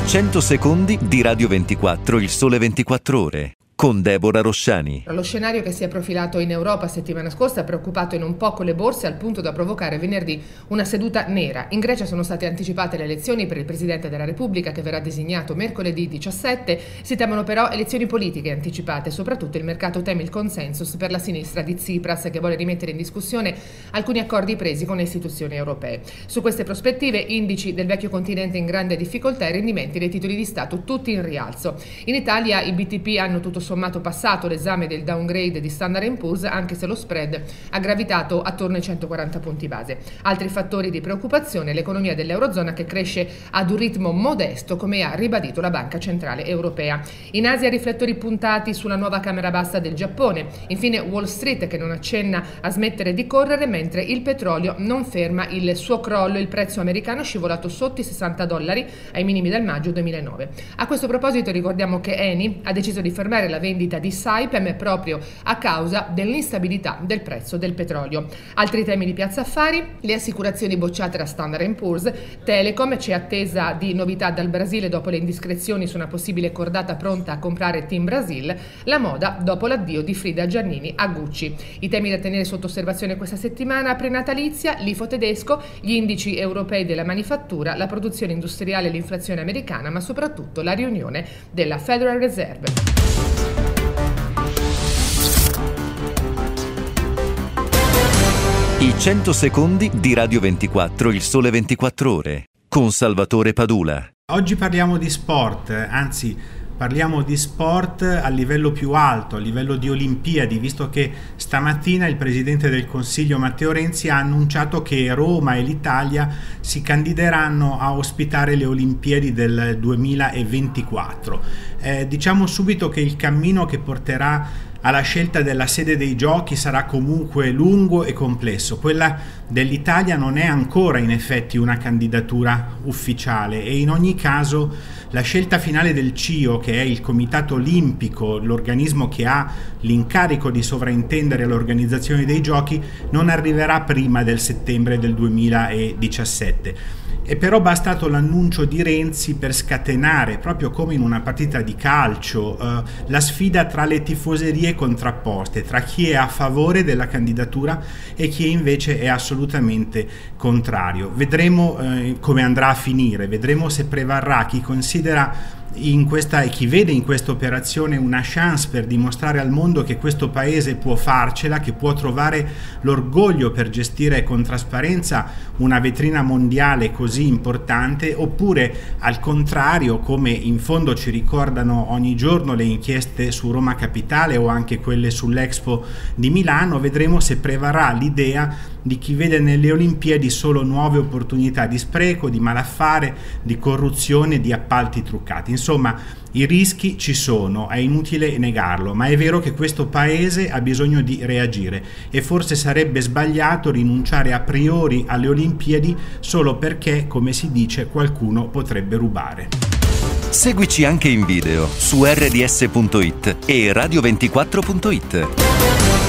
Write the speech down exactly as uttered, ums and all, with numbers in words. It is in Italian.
cento secondi di Radio ventiquattro, il sole ventiquattro ore, con Deborah Rosciani. Lo scenario che si è profilato in Europa settimana scorsa ha preoccupato in un poco le borse, al punto da provocare venerdì una seduta nera. In Grecia sono state anticipate le elezioni per il Presidente della Repubblica, che verrà designato mercoledì diciassette. Si temono però elezioni politiche anticipate. Soprattutto il mercato teme il consensus per la sinistra di Tsipras, che vuole rimettere in discussione alcuni accordi presi con le istituzioni europee. Su queste prospettive, indici del vecchio continente in grande difficoltà e rendimenti dei titoli di Stato tutti in rialzo. In Italia i B T P hanno tutto sommato passato l'esame del downgrade di Standard and Poor's, anche se lo spread ha gravitato attorno ai centoquaranta punti base. Altri fattori di preoccupazione: l'economia dell'Eurozona, che cresce ad un ritmo modesto, come ha ribadito la Banca Centrale Europea. In Asia riflettori puntati sulla nuova Camera Bassa del Giappone. Infine Wall Street, che non accenna a smettere di correre, mentre il petrolio non ferma il suo crollo. Il prezzo americano è scivolato sotto i sessanta dollari ai minimi del maggio duemilanove. A questo proposito ricordiamo che Eni ha deciso di fermare la vendita di Saipem proprio a causa dell'instabilità del prezzo del petrolio. Altri temi di Piazza Affari: le assicurazioni bocciate da Standard and Poor's. Telecom: c'è attesa di novità dal Brasile dopo le indiscrezioni su una possibile cordata pronta a comprare Team Brasil. La moda dopo l'addio di Frida Giannini a Gucci. I temi da tenere sotto osservazione questa settimana: prenatalizia, l'I F O tedesco, gli indici europei della manifattura, la produzione industriale e l'inflazione americana, ma soprattutto la riunione della Federal Reserve. I cento secondi di Radio ventiquattro, il sole ventiquattro ore, con Salvatore Padula. Oggi parliamo di sport, anzi parliamo di sport a livello più alto, a livello di Olimpiadi, visto che stamattina il Presidente del Consiglio Matteo Renzi ha annunciato che Roma e l'Italia si candideranno a ospitare le Olimpiadi del duemilaventiquattro. Eh, diciamo subito che il cammino che porterà alla scelta della sede dei giochi sarà comunque lungo e complesso. Quella dell'Italia non è ancora in effetti una candidatura ufficiale e in ogni caso la scelta finale del C I O, che è il Comitato Olimpico, l'organismo che ha l'incarico di sovraintendere l'organizzazione dei giochi, non arriverà prima del settembre del duemiladiciassette. È però bastato l'annuncio di Renzi per scatenare, proprio come in una partita di calcio, eh, la sfida tra le tifoserie contrapposte, tra chi è a favore della candidatura e chi invece è assolutamente contrario. Vedremo eh, come andrà a finire, vedremo se prevarrà chi considera in questa e chi vede in questa operazione una chance per dimostrare al mondo che questo paese può farcela, che può trovare l'orgoglio per gestire con trasparenza una vetrina mondiale così importante, oppure al contrario, come in fondo ci ricordano ogni giorno le inchieste su Roma Capitale o anche quelle sull'Expo di Milano. Vedremo se prevarrà l'idea di chi vede nelle Olimpiadi solo nuove opportunità di spreco, di malaffare, di corruzione, di appalti truccati. Insomma, i rischi ci sono, è inutile negarlo, ma è vero che questo paese ha bisogno di reagire e forse sarebbe sbagliato rinunciare a priori alle Olimpiadi solo perché, come si dice, qualcuno potrebbe rubare. Seguici anche in video su erre di esse punto it e radio ventiquattro punto it.